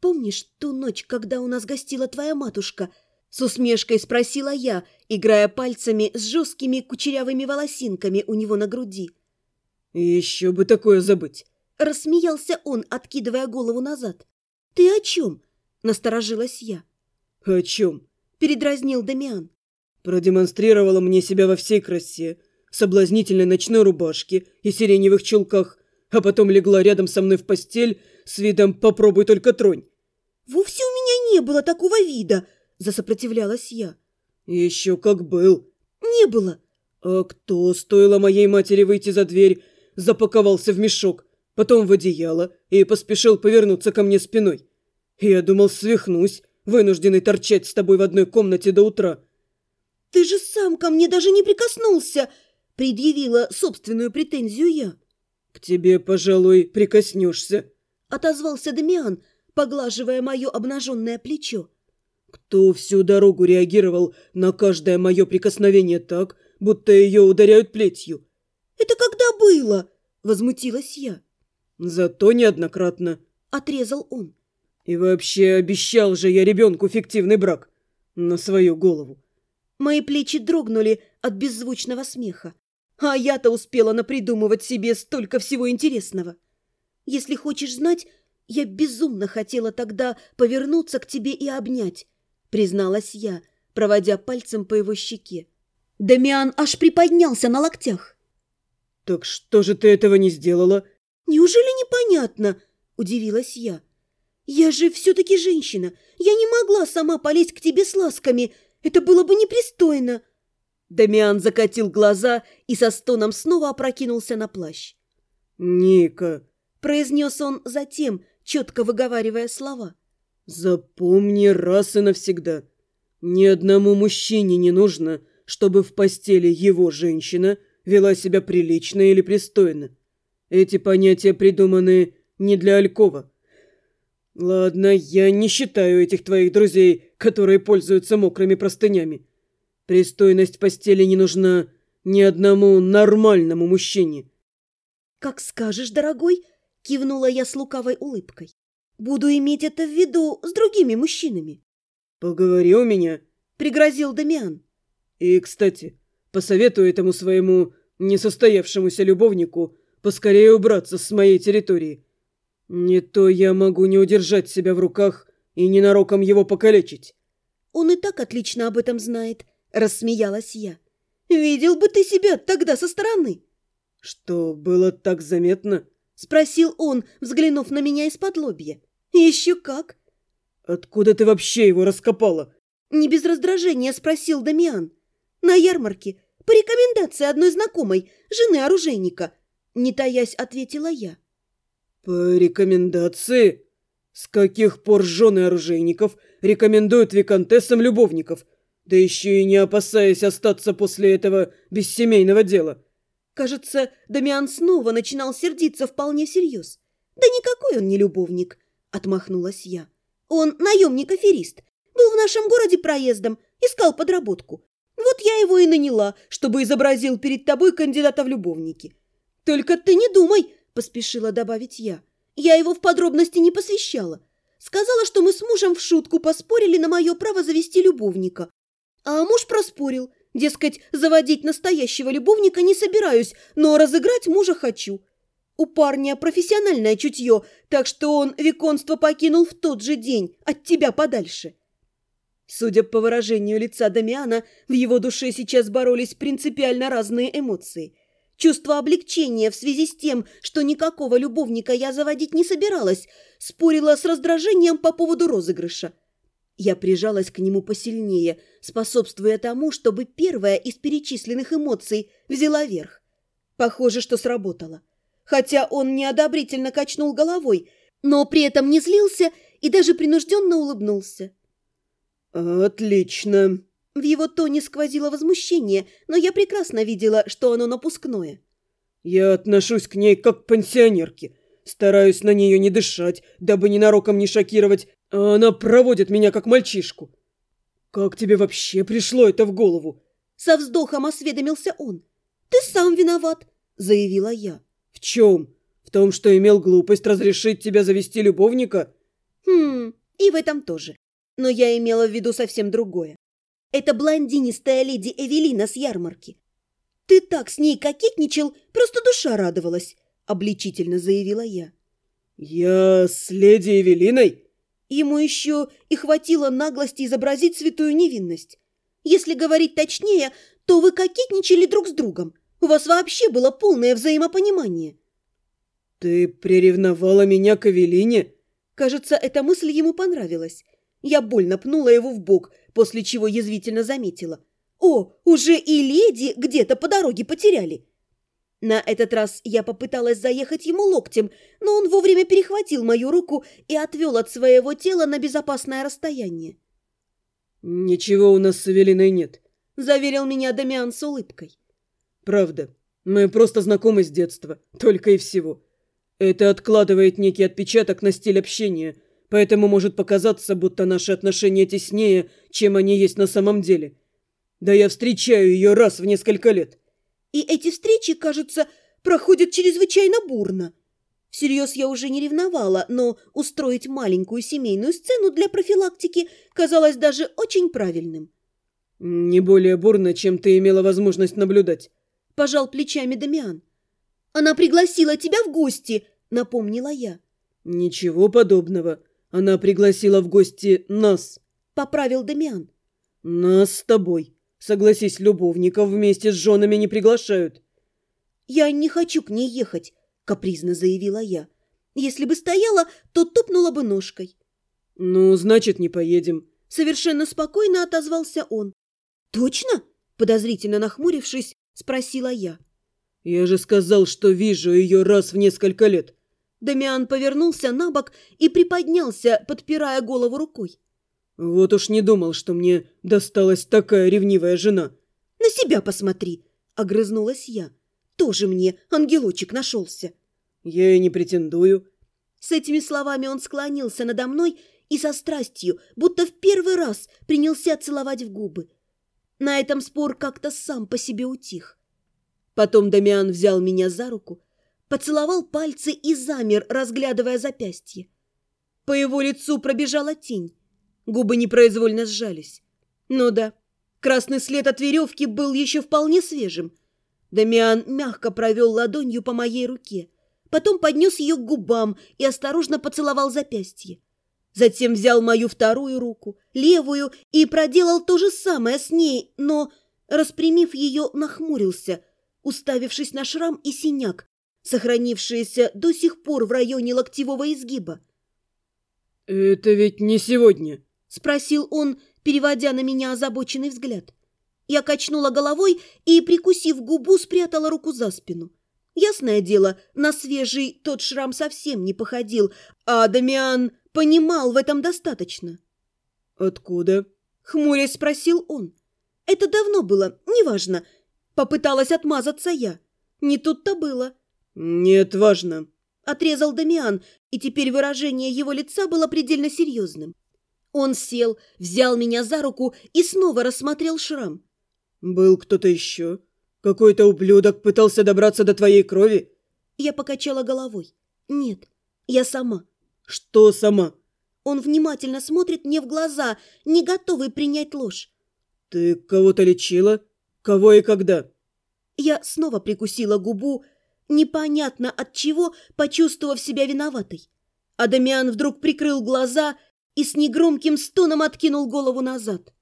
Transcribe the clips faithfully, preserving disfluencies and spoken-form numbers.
помнишь ту ночь, когда у нас гостила твоя матушка?» С усмешкой спросила я, играя пальцами с жесткими кучерявыми волосинками у него на груди. «Еще бы такое забыть!» Рассмеялся он, откидывая голову назад. «Ты о чем?» – насторожилась я. «О чем?» – передразнил Дамиан. «Продемонстрировала мне себя во всей красе, в соблазнительной ночной рубашке и сиреневых чулках, а потом легла рядом со мной в постель с видом «попробуй только тронь». «Вовсе у меня не было такого вида!» – засопротивлялась я. «Еще как был!» «Не было!» «А кто, стоило моей матери выйти за дверь, запаковался в мешок, потом в одеяло и поспешил повернуться ко мне спиной? Я думал, свихнусь, вынужденный торчать с тобой в одной комнате до утра». «Ты же сам ко мне даже не прикоснулся!» – предъявила собственную претензию я. «К тебе, пожалуй, прикоснешься», – отозвался Дамиан, поглаживая мое обнаженное плечо. «Кто всю дорогу реагировал на каждое мое прикосновение так, будто ее ударяют плетью?» «Это когда было?» – возмутилась я. «Зато неоднократно», – отрезал он. «И вообще обещал же я ребенку фиктивный брак. На свою голову». Мои плечи дрогнули от беззвучного смеха. А я-то успела напридумывать себе столько всего интересного. Если хочешь знать, я безумно хотела тогда повернуться к тебе и обнять, призналась я, проводя пальцем по его щеке. Дамиан аж приподнялся на локтях. «Так что же ты этого не сделала?» «Неужели непонятно?» – удивилась я. «Я же все-таки женщина. Я не могла сама полезть к тебе с ласками. Это было бы непристойно». Дамиан закатил глаза и со стоном снова опрокинулся на плащ. «Ника», – произнес он затем, четко выговаривая слова. «Запомни раз и навсегда. Ни одному мужчине не нужно, чтобы в постели его женщина вела себя прилично или пристойно. Эти понятия придуманы не для алькова. Ладно, я не считаю этих твоих друзей, которые пользуются мокрыми простынями. Пристойность в постели не нужна ни одному нормальному мужчине». «Как скажешь, дорогой», – кивнула я с лукавой улыбкой. «Буду иметь это в виду с другими мужчинами». «Поговори у меня», – пригрозил Дамиан. «И, кстати, посоветую этому своему несостоявшемуся любовнику поскорее убраться с моей территории. Не то я могу не удержать себя в руках и ненароком его покалечить». «Он и так отлично об этом знает», – рассмеялась я. «Видел бы ты себя тогда со стороны». «Что, было так заметно?» – спросил он, взглянув на меня из-под лобья. «Еще как». «Откуда ты вообще его раскопала?» – не без раздражения спросил Дамиан. «На ярмарке, по рекомендации одной знакомой, жены оружейника», – не таясь ответила я. «По рекомендации? С каких пор жены оружейников рекомендуют виконтессам любовников, да еще и не опасаясь остаться после этого без семейного дела?» Кажется, Дамиан снова начинал сердиться вполне всерьез. «Да никакой он не любовник», – отмахнулась я. «Он наемник-аферист, был в нашем городе проездом, искал подработку. Вот я его и наняла, чтобы изобразил перед тобой кандидата в любовники. Только ты не думай», – поспешила добавить я. «Я его в подробности не посвящала. Сказала, что мы с мужем в шутку поспорили на мое право завести любовника. А муж проспорил. Дескать, заводить настоящего любовника не собираюсь, но разыграть мужа хочу. У парня профессиональное чутье, так что он виконство покинул в тот же день, от тебя подальше». Судя по выражению лица Дамиана, в его душе сейчас боролись принципиально разные эмоции. Чувство облегчения в связи с тем, что никакого любовника я заводить не собиралась, спорило с раздражением по поводу розыгрыша. Я прижалась к нему посильнее, способствуя тому, чтобы первая из перечисленных эмоций взяла верх. Похоже, что сработало. Хотя он неодобрительно качнул головой, но при этом не злился и даже принужденно улыбнулся. «Отлично!» В его тоне сквозило возмущение, но я прекрасно видела, что оно напускное. «Я отношусь к ней как к пенсионерке. Стараюсь на нее не дышать, дабы ненароком не шокировать, а она проводит меня как мальчишку. Как тебе вообще пришло это в голову?» Со вздохом осведомился он. «Ты сам виноват», — заявила я. «В чем? В том, что имел глупость разрешить тебе завести любовника?» Хм, и в этом тоже. Но я имела в виду совсем другое. Это блондинистая леди Эвелина с ярмарки. Ты так с ней кокетничал, просто душа радовалась, обличительно заявила я. Я с леди Эвелиной? Ему еще и хватило наглости изобразить святую невинность. Если говорить точнее, то вы кокетничали друг с другом. У вас вообще было полное взаимопонимание. Ты приревновала меня к Эвелине? Кажется, эта мысль ему понравилась. Я больно пнула его в бок, после чего язвительно заметила. О, уже и леди где-то по дороге потеряли. На этот раз я попыталась заехать ему локтем, но он вовремя перехватил мою руку и отвел от своего тела на безопасное расстояние. «Ничего у нас с Эвелиной нет», — заверил меня Дамиан с улыбкой. «Правда, мы просто знакомы с детства, только и всего. Это откладывает некий отпечаток на стиль общения, поэтому может показаться, будто наши отношения теснее, чем они есть на самом деле. Да я встречаю ее раз в несколько лет». И эти встречи, кажется, проходят чрезвычайно бурно. Всерьез я уже не ревновала, но устроить маленькую семейную сцену для профилактики казалось даже очень правильным. «Не более бурно, чем ты имела возможность наблюдать», – пожал плечами Дамиан. «Она пригласила тебя в гости», – напомнила я. «Ничего подобного. Она пригласила в гости нас», – поправил Дамиан. «Нас с тобой. Согласись, любовников вместе с женами не приглашают». «Я не хочу к ней ехать», – капризно заявила я. «Если бы стояла, то топнула бы ножкой». «Ну, значит, не поедем», – совершенно спокойно отозвался он. «Точно?» – подозрительно нахмурившись, спросила я. «Я же сказал, что вижу ее раз в несколько лет». Дамиан повернулся на бок и приподнялся, подпирая голову рукой. «Вот уж не думал, что мне досталась такая ревнивая жена». «На себя посмотри!» – огрызнулась я. «Тоже мне ангелочек нашелся». «Я и не претендую». С этими словами он склонился надо мной и со страстью, будто в первый раз, принялся целовать в губы. На этом спор как-то сам по себе утих. Потом Дамиан взял меня за руку, поцеловал пальцы и замер, разглядывая запястье. По его лицу пробежала тень. Губы непроизвольно сжались. Ну да, красный след от веревки был еще вполне свежим. Дамиан мягко провел ладонью по моей руке, потом поднес ее к губам и осторожно поцеловал запястье. Затем взял мою вторую руку, левую, и проделал то же самое с ней, но, распрямив ее, нахмурился, уставившись на шрам и синяк, сохранившиеся до сих пор в районе локтевого изгиба. «Это ведь не сегодня?» – спросил он, переводя на меня озабоченный взгляд. Я качнула головой и, прикусив губу, спрятала руку за спину. Ясное дело, на свежий тот шрам совсем не походил, а Дамиан понимал в этом достаточно. «Откуда?» — хмурясь спросил он. «Это давно было, неважно». Попыталась отмазаться я. Не тут-то было. «Нет, важно», — отрезал Дамиан, и теперь выражение его лица было предельно серьезным. Он сел, взял меня за руку и снова рассмотрел шрам. «Был кто-то еще? Какой-то ублюдок пытался добраться до твоей крови?» Я покачала головой. «Нет, я сама». «Что сама?» Он внимательно смотрит мне в глаза, не готовый принять ложь. «Ты кого-то лечила? Кого и когда?» Я снова прикусила губу, непонятно от чего, почувствовав себя виноватой. А Дамиан вдруг прикрыл глаза и с негромким стоном откинул голову назад.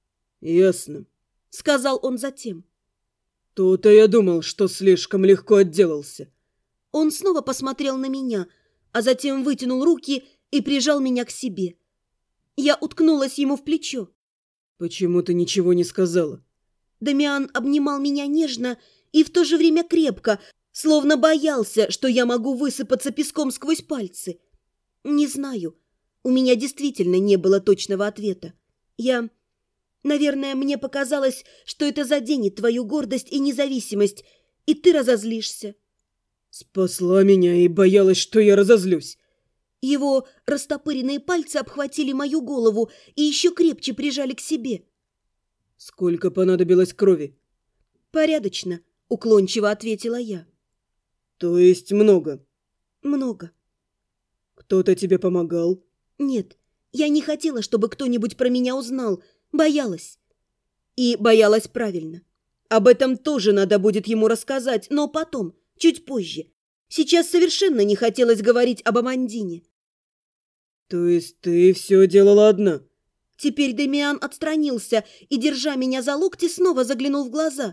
«Ясно», — сказал он затем. «То-то я думал, что слишком легко отделался». Он снова посмотрел на меня, а затем вытянул руки и прижал меня к себе. Я уткнулась ему в плечо. «Почему ты ничего не сказала?» Дамиан обнимал меня нежно и в то же время крепко, словно боялся, что я могу высыпаться песком сквозь пальцы. Не знаю, у меня действительно не было точного ответа. Я... Наверное, мне показалось, что это заденет твою гордость и независимость, и ты разозлишься. «Спасла меня и боялась, что я разозлюсь». Его растопыренные пальцы обхватили мою голову и еще крепче прижали к себе. «Сколько понадобилось крови?» «Порядочно», — уклончиво ответила я. «То есть много?» «Много». «Кто-то тебе помогал?» Нет, я не хотела, чтобы кто-нибудь про меня узнал. Боялась. И боялась правильно. Об этом тоже надо будет ему рассказать, но потом, чуть позже. Сейчас совершенно не хотелось говорить об Амандине. То есть ты все делала одна? Теперь Демиан отстранился и, держа меня за локти, снова заглянул в глаза.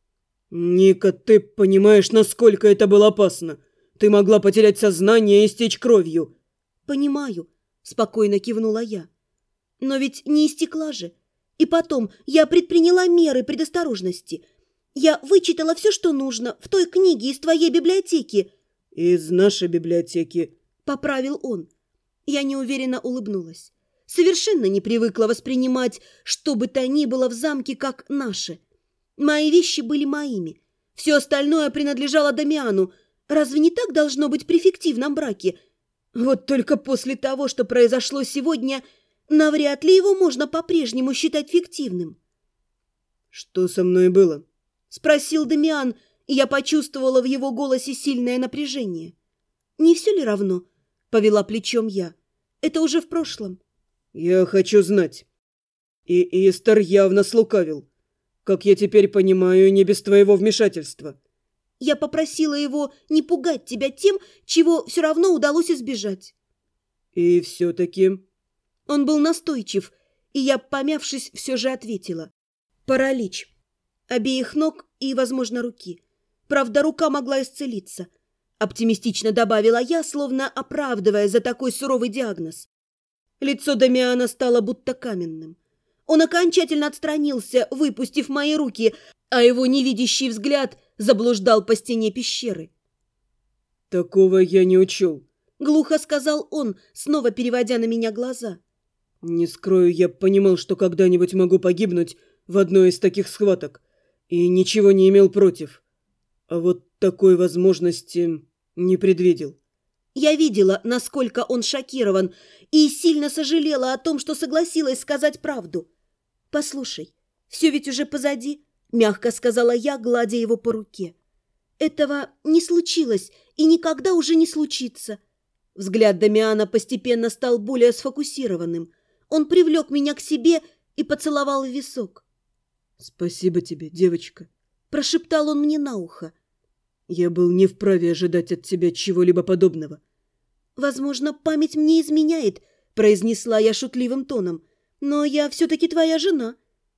Ника, ты понимаешь, насколько это было опасно? Ты могла потерять сознание и истечь кровью. Понимаю, спокойно кивнула я. Но ведь не истекла же. И потом, я предприняла меры предосторожности. Я вычитала все, что нужно, в той книге из твоей библиотеки. Из нашей библиотеки, поправил он. Я неуверенно улыбнулась. Совершенно не привыкла воспринимать, что бы то ни было в замке, как наше. Мои вещи были моими. Все остальное принадлежало Дамиану. Разве не так должно быть при фиктивном браке? Вот только после того, что произошло сегодня, навряд ли его можно по-прежнему считать фиктивным. «Что со мной было?» — спросил Дамиан, и я почувствовала в его голосе сильное напряжение. «Не все ли равно?» — повела плечом я. «Это уже в прошлом». «Я хочу знать. И Истер явно слукавил. Как я теперь понимаю, не без твоего вмешательства». Я попросила его не пугать тебя тем, чего все равно удалось избежать. И все-таки... Он был настойчив, и я, помявшись, все же ответила. Паралич. Обеих ног и, возможно, руки. Правда, рука могла исцелиться. Оптимистично добавила я, словно оправдывая за такой суровый диагноз. Лицо Дамиана стало будто каменным. Он окончательно отстранился, выпустив мои руки, а его невидящий взгляд заблуждал по стене пещеры. «Такого я не учел», — глухо сказал он, снова переводя на меня глаза. «Не скрою, я понимал, что когда-нибудь могу погибнуть в одной из таких схваток, и ничего не имел против. А вот такой возможности не предвидел». Я видела, насколько он шокирован, и сильно сожалела о том, что согласилась сказать правду. «Послушай, все ведь уже позади», — мягко сказала я, гладя его по руке. «Этого не случилось и никогда уже не случится». Взгляд Дамиана постепенно стал более сфокусированным. Он привлек меня к себе и поцеловал в висок. «Спасибо тебе, девочка», — прошептал он мне на ухо. «Я был не вправе ожидать от тебя чего-либо подобного». «Возможно, память мне изменяет», — произнесла я шутливым тоном. «Но я все-таки твоя жена».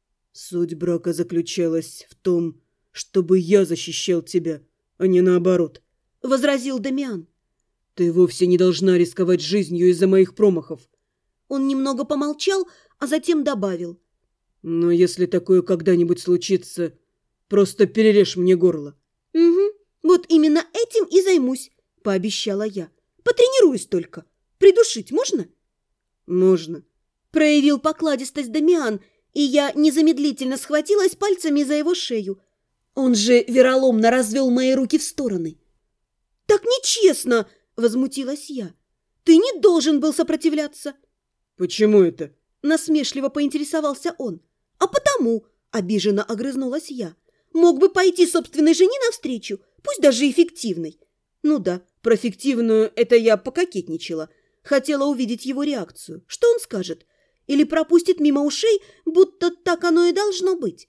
«Суть брака заключалась в том, чтобы я защищал тебя, а не наоборот», — возразил Дамиан. «Ты вовсе не должна рисковать жизнью из-за моих промахов». Он немного помолчал, а затем добавил. «Но если такое когда-нибудь случится, просто перережь мне горло». «Угу, вот именно этим и займусь», — пообещала я. «Потренируюсь только. Придушить можно?» «Можно», — проявил покладистость Дамиан, и я незамедлительно схватилась пальцами за его шею. Он же вероломно развел мои руки в стороны. «Так нечестно!» — возмутилась я. «Ты не должен был сопротивляться!» «Почему это?» — насмешливо поинтересовался он. «А потому!» — обиженно огрызнулась я. «Мог бы пойти собственной жене навстречу, пусть даже эффективной». Ну да, про фиктивную это я пококетничала. Хотела увидеть его реакцию. Что он скажет? Или пропустит мимо ушей, будто так оно и должно быть?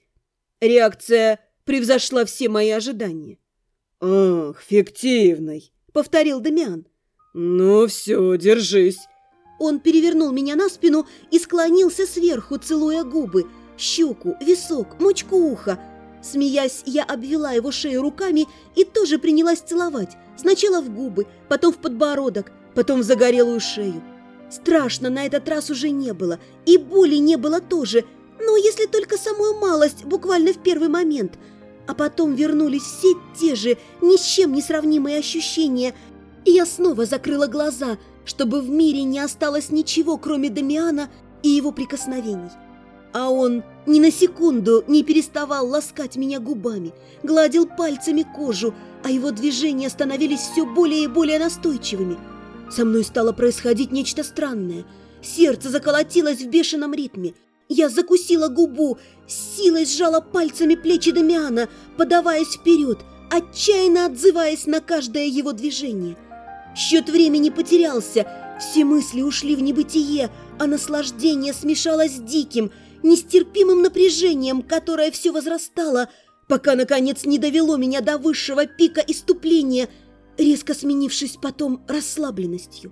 Реакция превзошла все мои ожидания. «Ах, фиктивной!» — повторил Дамиан. «Ну все, держись!» Он перевернул меня на спину и склонился сверху, целуя губы, щеку, висок, мочку уха. Смеясь, я обвела его шею руками и тоже принялась целовать. Сначала в губы, потом в подбородок, потом в загорелую шею. Страшно на этот раз уже не было, и боли не было тоже, но если только самую малость, буквально в первый момент. А потом вернулись все те же, ни с чем не сравнимые ощущения, и я снова закрыла глаза, чтобы в мире не осталось ничего, кроме Дамиана и его прикосновений. А он ни на секунду не переставал ласкать меня губами, гладил пальцами кожу, а его движения становились все более и более настойчивыми. Со мной стало происходить нечто странное. Сердце заколотилось в бешеном ритме. Я закусила губу, с силой сжала пальцами плечи Дамиана, подаваясь вперед, отчаянно отзываясь на каждое его движение. Счет времени потерялся, Все мысли ушли в небытие, а наслаждение смешалось с диким, нестерпимым напряжением, которое все возрастало, пока, наконец, не довело меня до высшего пика исступления, резко сменившись потом расслабленностью.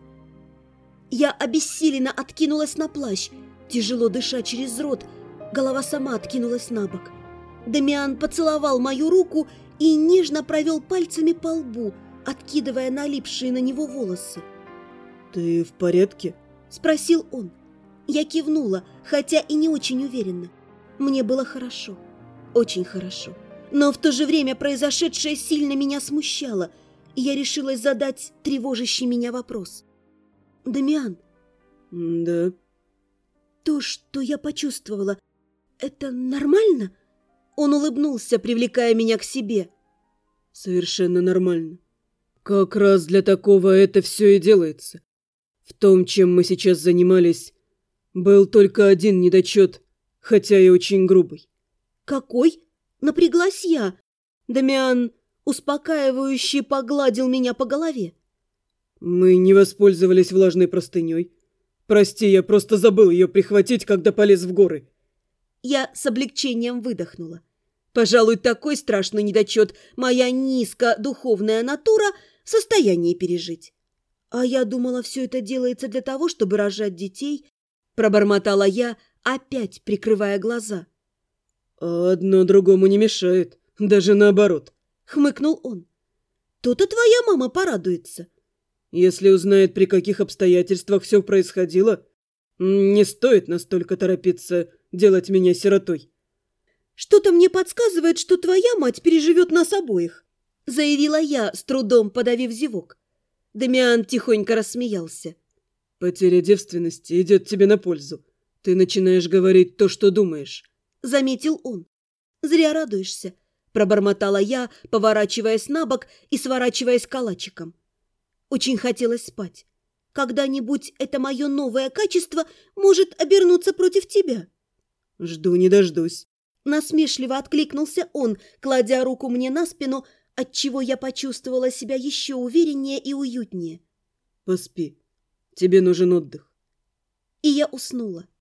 Я обессиленно откинулась на плащ, тяжело дыша через рот, голова сама откинулась на бок. Дамиан поцеловал мою руку и нежно провел пальцами по лбу, откидывая налипшие на него волосы. «Ты в порядке?» – спросил он. Я кивнула, хотя и не очень уверенно. Мне было хорошо, очень хорошо. Но в то же время произошедшее сильно меня смущало, и я решилась задать тревожащий меня вопрос. «Дамиан?» «Да». «То, что я почувствовала, это нормально?» Он улыбнулся, привлекая меня к себе. «Совершенно нормально. Как раз для такого это все и делается. В том, чем мы сейчас занимались, был только один недочет, хотя и очень грубый». «Какой?» – напряглась я. Дамиан успокаивающе погладил меня по голове. «Мы не воспользовались влажной простыней. Прости, я просто забыл ее прихватить, когда полез в горы». Я с облегчением выдохнула. Пожалуй, такой страшный недочет моя низкодуховная натура в состоянии пережить. А я думала, все это делается для того, чтобы рожать детей, пробормотала я, опять прикрывая глаза. «А одно другому не мешает, даже наоборот», — хмыкнул он. «То-то твоя мама порадуется». «Если узнает, при каких обстоятельствах все происходило, не стоит настолько торопиться делать меня сиротой». «Что-то мне подсказывает, что твоя мать переживет нас обоих», — заявила я, с трудом подавив зевок. Дамиан тихонько рассмеялся. «Потеря девственности идет тебе на пользу. Ты начинаешь говорить то, что думаешь», — заметил он. «Зря радуешься», — пробормотала я, поворачиваясь на бок и сворачиваясь калачиком. Очень хотелось спать. Когда-нибудь это мое новое качество может обернуться против тебя. «Жду не дождусь». Насмешливо откликнулся он, кладя руку мне на спину, отчего я почувствовала себя еще увереннее и уютнее. «Поспи. Тебе нужен отдых». И я уснула.